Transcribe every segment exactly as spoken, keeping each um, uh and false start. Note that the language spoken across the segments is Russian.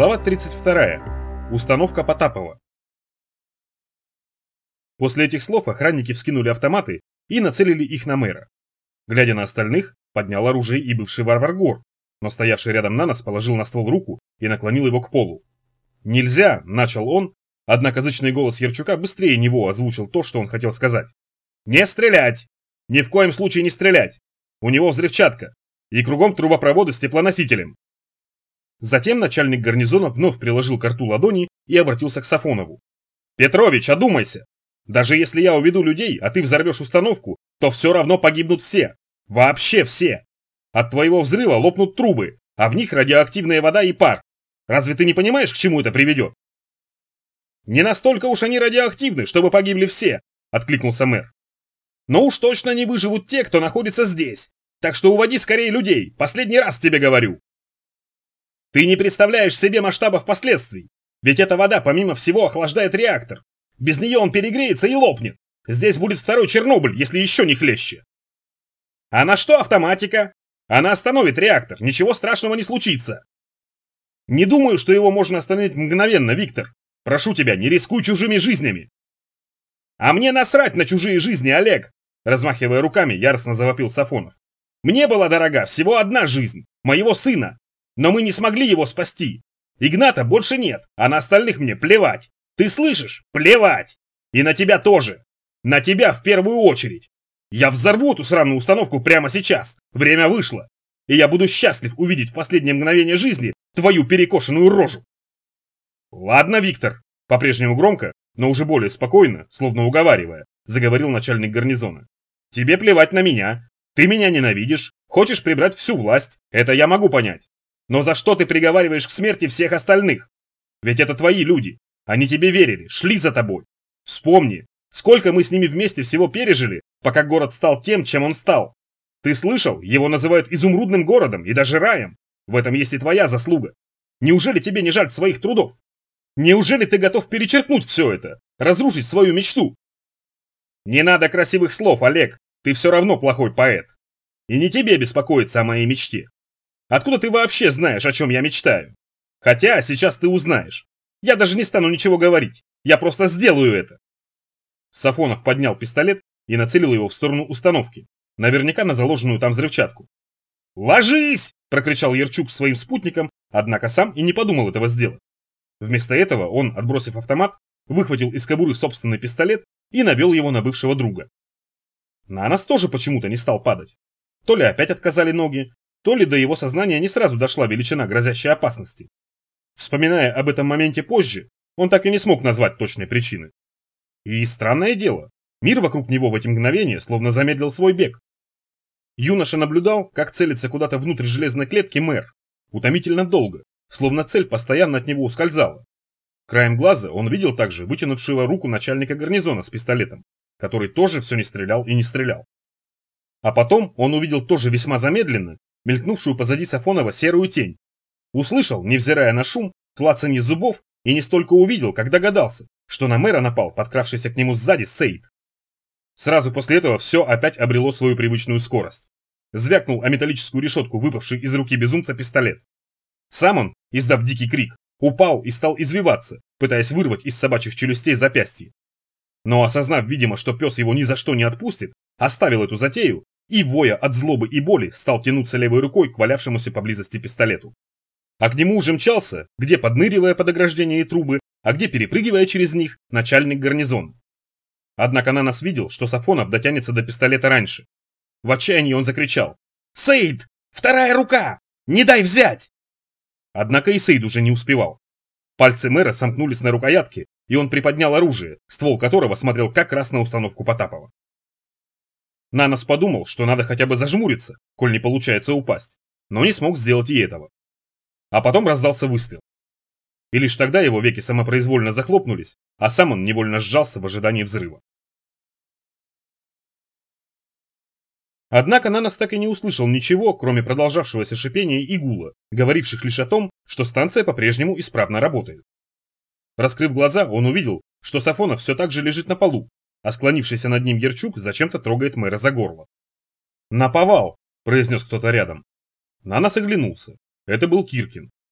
Глава тридцать вторая. Установка Потапова. После этих слов охранники вскинули автоматы и нацелили их на мэра. Глядя на остальных, поднял оружие и бывший варвар Гор, но стоявший рядом Нанос положил на ствол руку и наклонил его к полу. «Нельзя!» – начал он, однако зычный голос Ярчука быстрее него озвучил то, что он хотел сказать. «Не стрелять! Ни в коем случае не стрелять! У него взрывчатка, и кругом трубопроводы с теплоносителем!» Затем начальник гарнизона вновь приложил к рту ладони и обратился к Сафонову. «Петрович, одумайся! Даже если я уведу людей, а ты взорвешь установку, то все равно погибнут все! Вообще все! От твоего взрыва лопнут трубы, а в них радиоактивная вода и пар. Разве ты не понимаешь, к чему это приведет?» «Не настолько уж они радиоактивны, чтобы погибли все!» – откликнулся мэр. «Но уж точно не выживут те, кто находится здесь! Так что уводи скорее людей, последний раз тебе говорю!» «Ты не представляешь себе масштабов последствий, ведь эта вода помимо всего охлаждает реактор. Без нее он перегреется и лопнет. Здесь будет второй Чернобыль, если еще не хлеще». «А на что автоматика? Она остановит реактор, ничего страшного не случится». «Не думаю, что его можно остановить мгновенно, Виктор. Прошу тебя, не рискуй чужими жизнями». «А мне насрать на чужие жизни, Олег!» Размахивая руками, яростно завопил Сафонов. «Мне была дорога всего одна жизнь, моего сына. Но мы не смогли его спасти. Игната больше нет, а на остальных мне плевать. Ты слышишь? Плевать! И на тебя тоже. На тебя в первую очередь. Я взорву эту сраную установку прямо сейчас. Время вышло. И я буду счастлив увидеть в последнее мгновение жизни твою перекошенную рожу». «Ладно, Виктор», по-прежнему громко, но уже более спокойно, словно уговаривая, заговорил начальник гарнизона. «Тебе плевать на меня. Ты меня ненавидишь, хочешь прибрать всю власть. Это я могу понять. Но за что ты приговариваешь к смерти всех остальных? Ведь это твои люди. Они тебе верили, шли за тобой. Вспомни, сколько мы с ними вместе всего пережили, пока город стал тем, чем он стал. Ты слышал, его называют изумрудным городом и даже раем. В этом есть и твоя заслуга. Неужели тебе не жаль своих трудов? Неужели ты готов перечеркнуть все это, разрушить свою мечту?» «Не надо красивых слов, Олег, ты все равно плохой поэт. И не тебе беспокоиться о моей мечте. Откуда ты вообще знаешь, о чем я мечтаю? Хотя сейчас ты узнаешь. Я даже не стану ничего говорить. Я просто сделаю это». Сафонов поднял пистолет и нацелил его в сторону установки, наверняка на заложенную там взрывчатку. «Ложись!» – прокричал Ярчук своим спутникам, однако сам и не подумал этого сделать. Вместо этого он, отбросив автомат, выхватил из кобуры собственный пистолет и навел его на бывшего друга. Нанос тоже почему-то не стал падать. То ли опять отказали ноги, то ли до его сознания не сразу дошла величина грозящей опасности. Вспоминая об этом моменте позже, он так и не смог назвать точной причины. И странное дело, мир вокруг него в эти мгновения словно замедлил свой бег. Юноша наблюдал, как целится куда-то внутрь железной клетки мэр, утомительно долго, словно цель постоянно от него ускользала. Краем глаза он видел также вытянувшего руку начальника гарнизона с пистолетом, который тоже все не стрелял и не стрелял. А потом он увидел тоже весьма замедленно мелькнувшую позади Сафонова серую тень. Услышал, невзирая на шум, клацанье зубов и не столько увидел, как догадался, что на мэра напал подкравшийся к нему сзади Сейд. Сразу после этого все опять обрело свою привычную скорость. Звякнул о металлическую решетку выпавший из руки безумца пистолет. Сам он, издав дикий крик, упал и стал извиваться, пытаясь вырвать из собачьих челюстей запястье. Но осознав, видимо, что пес его ни за что не отпустит, оставил эту затею и, воя от злобы и боли, стал тянуться левой рукой к валявшемуся поблизости пистолету. А к нему уже мчался, где подныривая под ограждение и трубы, а где перепрыгивая через них, начальник гарнизона. Однако Нанос видел, что Сафонов дотянется до пистолета раньше. В отчаянии он закричал: «Сейд! Вторая рука! Не дай взять!» Однако и Сейд уже не успевал. Пальцы мэра сомкнулись на рукоятке, и он приподнял оружие, ствол которого смотрел как раз на установку Потапова. Нанос подумал, что надо хотя бы зажмуриться, коль не получается упасть, но не смог сделать и этого. А потом раздался выстрел. И лишь тогда его веки самопроизвольно захлопнулись, а сам он невольно сжался в ожидании взрыва. Однако Нанос так и не услышал ничего, кроме продолжавшегося шипения и гула, говоривших лишь о том, что станция по-прежнему исправно работает. Раскрыв глаза, он увидел, что Сафонов все так же лежит на полу, а склонившийся над ним Ярчук зачем-то трогает мэра за горло. «Наповал!» – произнес кто-то рядом. Нанос оглянулся. Это был Киркин.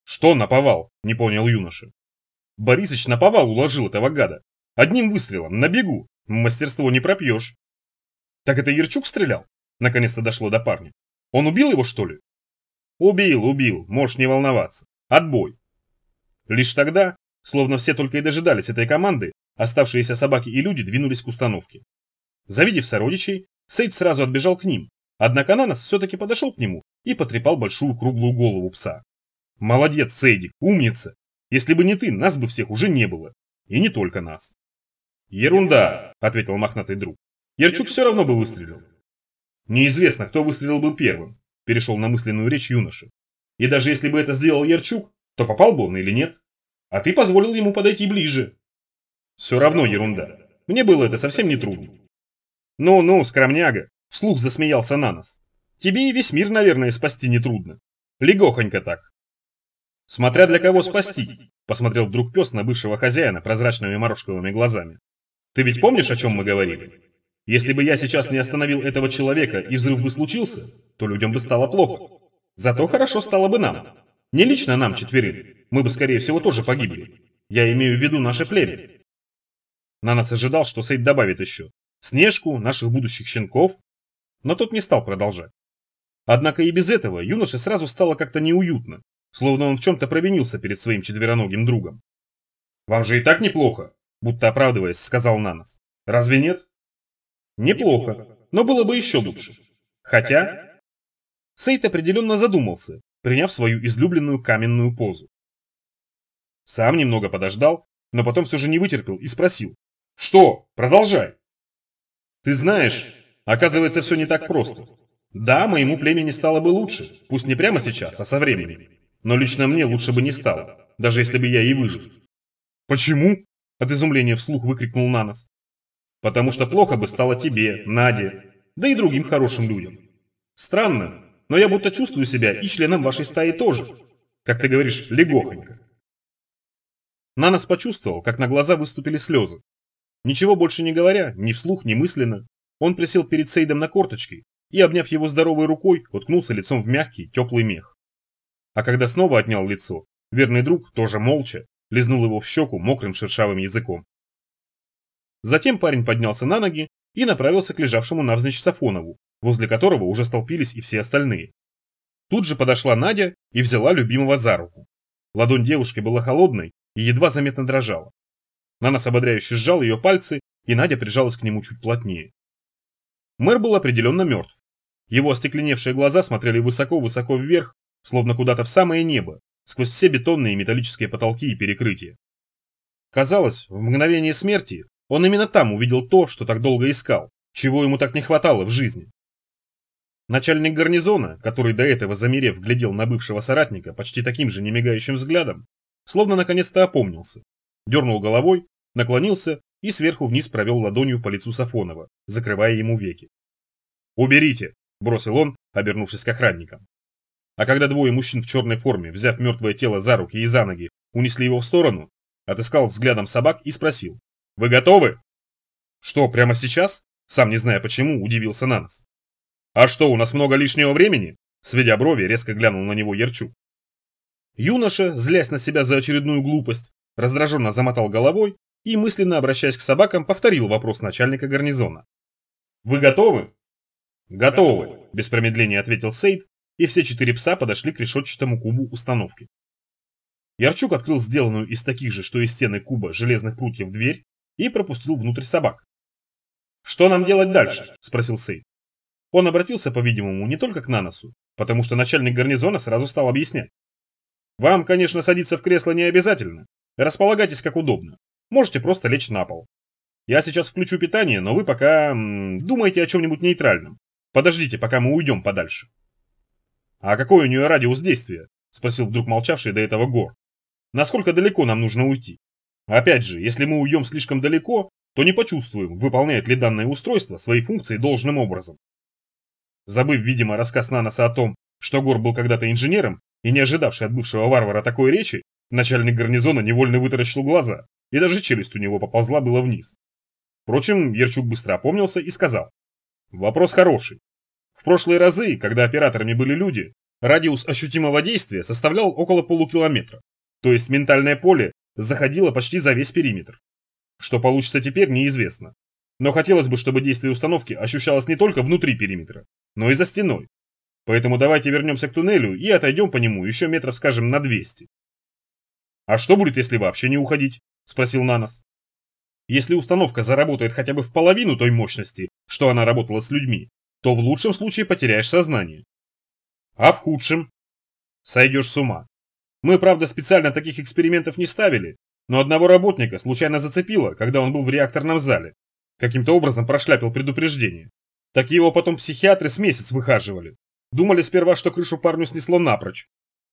Что наповал? Не понял юноша. Борисыч наповал уложил этого гада. Одним выстрелом, на бегу. Мастерство не пропьешь. Так это Ярчук стрелял? Наконец-то дошло до парня. Он убил его, что ли? Убил, убил, можешь не волноваться. Отбой. Лишь тогда, словно все только и дожидались этой команды, оставшиеся собаки и люди двинулись к установке. Завидев сородичей, Сейд сразу отбежал к ним, однако Нанос все-таки подошел к нему и потрепал большую круглую голову пса. Молодец, Сейдик, умница. Если бы не ты, нас бы всех уже не было. И не только нас. Ерунда, ответил мохнатый друг. Ярчук все равно бы выстрелил. Неизвестно, кто выстрелил бы первым, перешел на мысленную речь юноша. И даже если бы это сделал Ярчук, то попал бы он или нет. А ты позволил ему подойти ближе. Все равно ерунда. Мне было это совсем не трудно. Ну-ну, скромняга, вслух засмеялся Нанос. Тебе и весь мир, наверное, спасти нетрудно. Легохонько так. Смотря для кого спасти, посмотрел вдруг пес на бывшего хозяина прозрачными морожковыми глазами. Ты ведь помнишь, о чем мы говорили? Если бы я сейчас не остановил этого человека и взрыв бы случился, то людям бы стало плохо. Зато хорошо стало бы нам. Не лично нам четверым, мы бы скорее всего тоже погибли. Я имею в виду наше племя. Нанос ожидал, что Сейд добавит еще Снежку, наших будущих щенков, но тот не стал продолжать. Однако и без этого юноше сразу стало как-то неуютно, словно он в чем-то провинился перед своим четвероногим другом. «Вам же и так неплохо», будто оправдываясь, сказал Нанос. «Разве нет?» «Неплохо, но было бы еще лучше. Хотя...» Сейд определенно задумался, приняв свою излюбленную каменную позу. Сам немного подождал, но потом все же не вытерпел и спросил. «Что? Продолжай!» «Ты знаешь, оказывается, все не так просто. Да, моему племени стало бы лучше, пусть не прямо сейчас, а со временем. Но лично мне лучше бы не стало, даже если бы я и выжил». «Почему?» – от изумления вслух выкрикнул Нанос. «Потому что плохо бы стало тебе, Наде, да и другим хорошим людям. Странно, но я будто чувствую себя и членом вашей стаи тоже. Как ты говоришь, легохонько». Нанос почувствовал, как на глаза выступили слезы. Ничего больше не говоря, ни вслух, ни мысленно, он присел перед Сейдом на корточки и, обняв его здоровой рукой, уткнулся лицом в мягкий, теплый мех. А когда снова отнял лицо, верный друг, тоже молча, лизнул его в щеку мокрым шершавым языком. Затем парень поднялся на ноги и направился к лежавшему навзничь Сафонову, возле которого уже столпились и все остальные. Тут же подошла Надя и взяла любимого за руку. Ладонь девушки была холодной и едва заметно дрожала. Нанос ободряюще сжал ее пальцы, и Надя прижалась к нему чуть плотнее. Мэр был определенно мертв. Его остекленевшие глаза смотрели высоко-высоко вверх, словно куда-то в самое небо, сквозь все бетонные и металлические потолки и перекрытия. Казалось, в мгновение смерти он именно там увидел то, что так долго искал, чего ему так не хватало в жизни. Начальник гарнизона, который до этого замерев глядел на бывшего соратника почти таким же немигающим взглядом, словно наконец-то опомнился, дернул головой, наклонился и сверху вниз провел ладонью по лицу Сафонова, закрывая ему веки. «Уберите!» – бросил он, обернувшись к охранникам. А когда двое мужчин в черной форме, взяв мертвое тело за руки и за ноги, унесли его в сторону, отыскал взглядом собак и спросил: «Вы готовы?» «Что, прямо сейчас?» – сам не зная почему, удивился Нанос. «А что, у нас много лишнего времени?» – сведя брови, резко глянул на него Ярчук. Юноша, злясь на себя за очередную глупость, раздраженно замотал головой и, мысленно обращаясь к собакам, повторил вопрос начальника гарнизона. «Вы готовы?» «Готовы», – без промедления ответил Сейд, и все четыре пса подошли к решетчатому кубу установки. Ярчук открыл сделанную из таких же, что и стены куба, железных прутьев дверь и пропустил внутрь собак. «Что нам делать дальше?» – спросил Сейд. Он обратился, по-видимому, не только к Наносу, потому что начальник гарнизона сразу стал объяснять. «Вам, конечно, садиться в кресло не обязательно. Располагайтесь как удобно. Можете просто лечь на пол. Я сейчас включу питание, но вы пока м, думайте о чем-нибудь нейтральном. Подождите, пока мы уйдем подальше». «А какой у нее радиус действия?» – спросил вдруг молчавший до этого Гор. «Насколько далеко нам нужно уйти? Опять же, если мы уйдем слишком далеко, то не почувствуем, выполняет ли данное устройство свои функции должным образом». Забыв, видимо, рассказ Наноса о том, что Гор был когда-то инженером и не ожидавший от бывшего варвара такой речи, начальник гарнизона невольно вытаращил глаза, и даже челюсть у него поползла было вниз. Впрочем, Ярчук быстро опомнился и сказал: «Вопрос хороший. В прошлые разы, когда операторами были люди, Радиус ощутимого действия составлял около полукилометра, то есть ментальное поле заходило почти за весь периметр. Что получится теперь, неизвестно. Но хотелось бы, чтобы действие установки ощущалось не только внутри периметра, но и за стеной. Поэтому давайте вернемся к туннелю и отойдем по нему еще метров, скажем, на двести. «А что будет, если вообще не уходить?» – спросил Нанос. «Если установка заработает хотя бы в половину той мощности, что она работала с людьми, то в лучшем случае потеряешь сознание. А в худшем? Сойдешь с ума. Мы, правда, специально таких экспериментов не ставили, но одного работника случайно зацепило, когда он был в реакторном зале. Каким-то образом прошляпил предупреждение. Так его потом психиатры с месяц выхаживали. Думали сперва, что крышу парню снесло напрочь.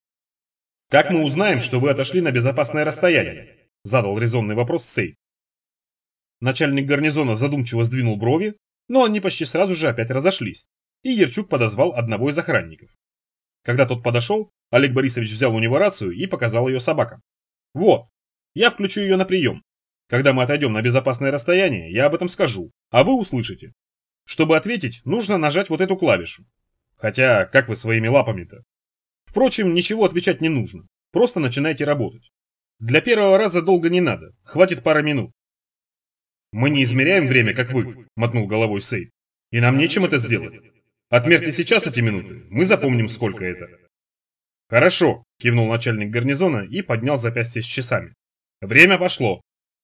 «Как мы узнаем, что вы отошли на безопасное расстояние?» – задал резонный вопрос Сейд. Начальник гарнизона задумчиво сдвинул брови, но они почти сразу же опять разошлись, и Ярчук подозвал одного из охранников. Когда тот подошел, Олег Борисович взял у него рацию и показал ее собакам. «Вот, я включу ее на прием. Когда мы отойдем на безопасное расстояние, я об этом скажу, а вы услышите. Чтобы ответить, нужно нажать вот эту клавишу. Хотя, как вы своими лапами-то? Впрочем, ничего отвечать не нужно, просто начинайте работать. Для первого раза долго не надо, хватит пары минут». «Мы не измеряем время, как вы», – мотнул головой Сейд. «И нам нечем это сделать. Отмерьте сейчас эти минуты, мы запомним, сколько это». «Хорошо», – кивнул начальник гарнизона и поднял запястье с часами. «Время пошло».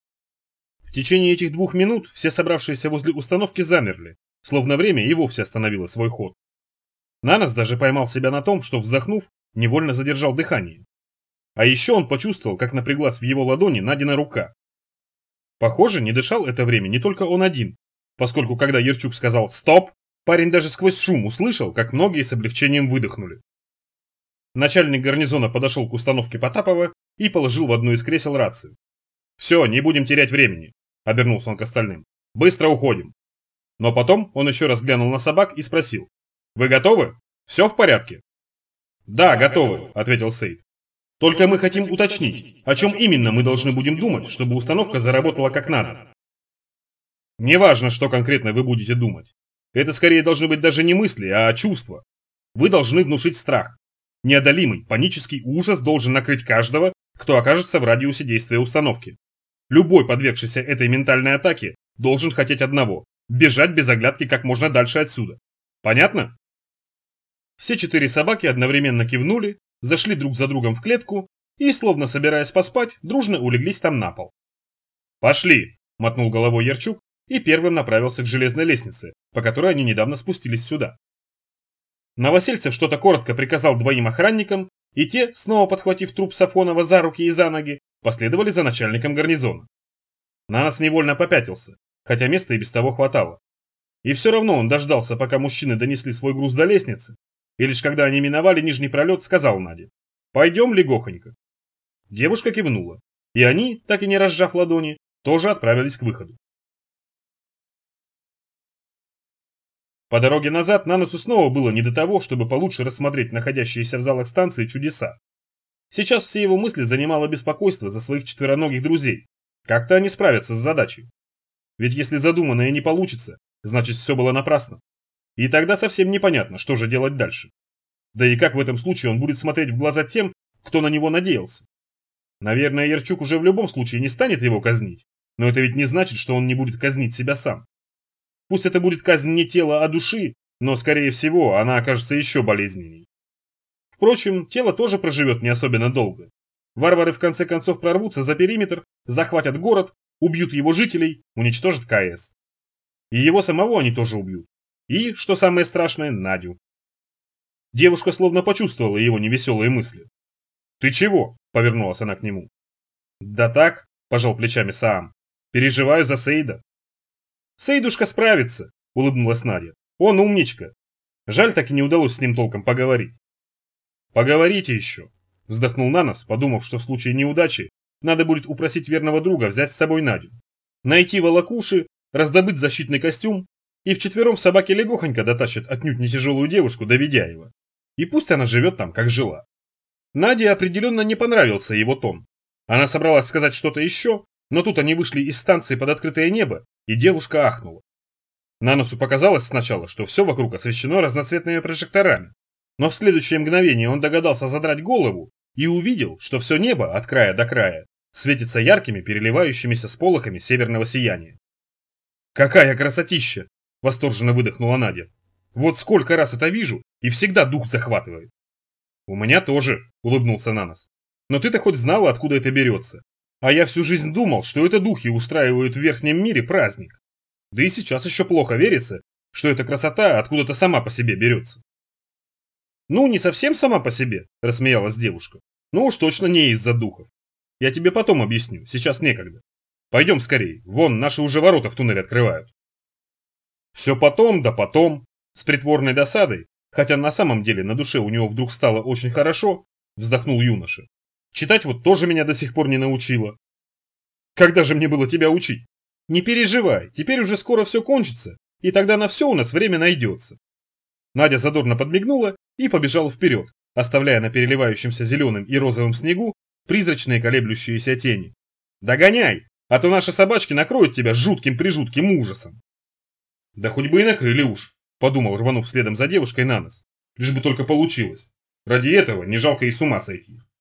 В течение этих двух минут все собравшиеся возле установки замерли, словно время и вовсе остановило свой ход. Нанос даже поймал себя на том, что, вздохнув, невольно задержал дыхание. А еще он почувствовал, как напряглась в его ладони Надина рука. Похоже, не дышал это время не только он один, поскольку когда Ярчук сказал «стоп», парень даже сквозь шум услышал, как многие с облегчением выдохнули. Начальник гарнизона подошел к установке Потапова и положил в одно из кресел рацию. «Все, не будем терять времени», — обернулся он к остальным. «Быстро уходим». Но потом он еще раз глянул на собак и спросил. «Вы готовы? Все в порядке?» «Да, готовы», — ответил Сейд. «Только мы хотим уточнить, о чем именно мы должны будем думать, чтобы установка заработала как надо». «Неважно, что конкретно вы будете думать. Это скорее должны быть даже не мысли, а чувства. Вы должны внушить страх. Неодолимый, панический ужас должен накрыть каждого, кто окажется в радиусе действия установки. Любой, подвергшийся этой ментальной атаке, должен хотеть одного – бежать без оглядки как можно дальше отсюда. Понятно?» Все четыре собаки одновременно кивнули, зашли друг за другом в клетку и, словно собираясь поспать, дружно улеглись там на пол. «Пошли!» – мотнул головой Ярчук и первым направился к железной лестнице, по которой они недавно спустились сюда. Новосельцев что-то коротко приказал двоим охранникам, и те, снова подхватив труп Сафонова за руки и за ноги, последовали за начальником гарнизона. Нанос невольно попятился, хотя места и без того хватало. И все равно он дождался, пока мужчины донесли свой груз до лестницы, и лишь когда они миновали нижний пролет, сказал Наде: «Пойдем легохонько». Девушка кивнула, и они, так и не разжав ладони, тоже отправились к выходу. По дороге назад Наносу снова было не до того, чтобы получше рассмотреть находящиеся в залах станции чудеса. Сейчас все его мысли занимало беспокойство за своих четвероногих друзей. Как-то они справятся с задачей. Ведь если задуманное не получится, значит все было напрасно. И тогда совсем непонятно, что же делать дальше. Да и как в этом случае он будет смотреть в глаза тем, кто на него надеялся? Наверное, Ярчук уже в любом случае не станет его казнить, но это ведь не значит, что он не будет казнить себя сам. Пусть это будет казнь не тела, а души, но, скорее всего, она окажется еще болезненней. Впрочем, тело тоже проживет не особенно долго. Варвары в конце концов прорвутся за периметр, захватят город, убьют его жителей, уничтожат КС. И его самого они тоже убьют. И, что самое страшное, Надю. Девушка словно почувствовала его невеселые мысли. «Ты чего?» – повернулась она к нему. «Да так», – пожал плечами Саам. «Переживаю за Сейда». «Сейдушка справится», – улыбнулась Надя. «Он умничка. Жаль, так и не удалось с ним толком поговорить». «Поговорите еще», – вздохнул Нанос, подумав, что в случае неудачи надо будет упросить верного друга взять с собой Надю. Найти волокуши, раздобыть защитный костюм, и вчетвером собаки легохонько дотащат отнюдь не тяжелую девушку до Ведяева. И пусть она живет там, как жила. Наде определенно не понравился его тон. Она собралась сказать что-то еще, но тут они вышли из станции под открытое небо, и девушка ахнула. Наносу показалось сначала, что все вокруг освещено разноцветными прожекторами. Но в следующее мгновение он догадался задрать голову и увидел, что все небо от края до края светится яркими переливающимися сполохами северного сияния. «Какая красотища!» – восторженно выдохнула Надя. «Вот сколько раз это вижу, и всегда дух захватывает». «У меня тоже», – улыбнулся Нанос. «Но ты-то хоть знала, откуда это берется. А я всю жизнь думал, что это духи устраивают в верхнем мире праздник. Да и сейчас еще плохо верится, что эта красота откуда-то сама по себе берется». «Ну, не совсем сама по себе», – рассмеялась девушка. «Но уж точно не из-за духов. Я тебе потом объясню, сейчас некогда. Пойдем скорее, вон наши уже ворота в туннеле открывают». Все потом, да потом, с притворной досадой, хотя на самом деле на душе у него вдруг стало очень хорошо, вздохнул юноша. Читать вот тоже меня до сих пор не научила. Когда же мне было тебя учить? Не переживай, теперь уже скоро все кончится, и тогда на все у нас время найдется. Надя задорно подмигнула и побежала вперед, оставляя на переливающемся зеленым и розовым снегу призрачные колеблющиеся тени. Догоняй, а то наши собачки накроют тебя жутким-прижутким ужасом. Да хоть бы и накрыли уж, подумал, рванув следом за девушкой Нанос. Лишь бы только получилось. Ради этого не жалко и с ума сойти.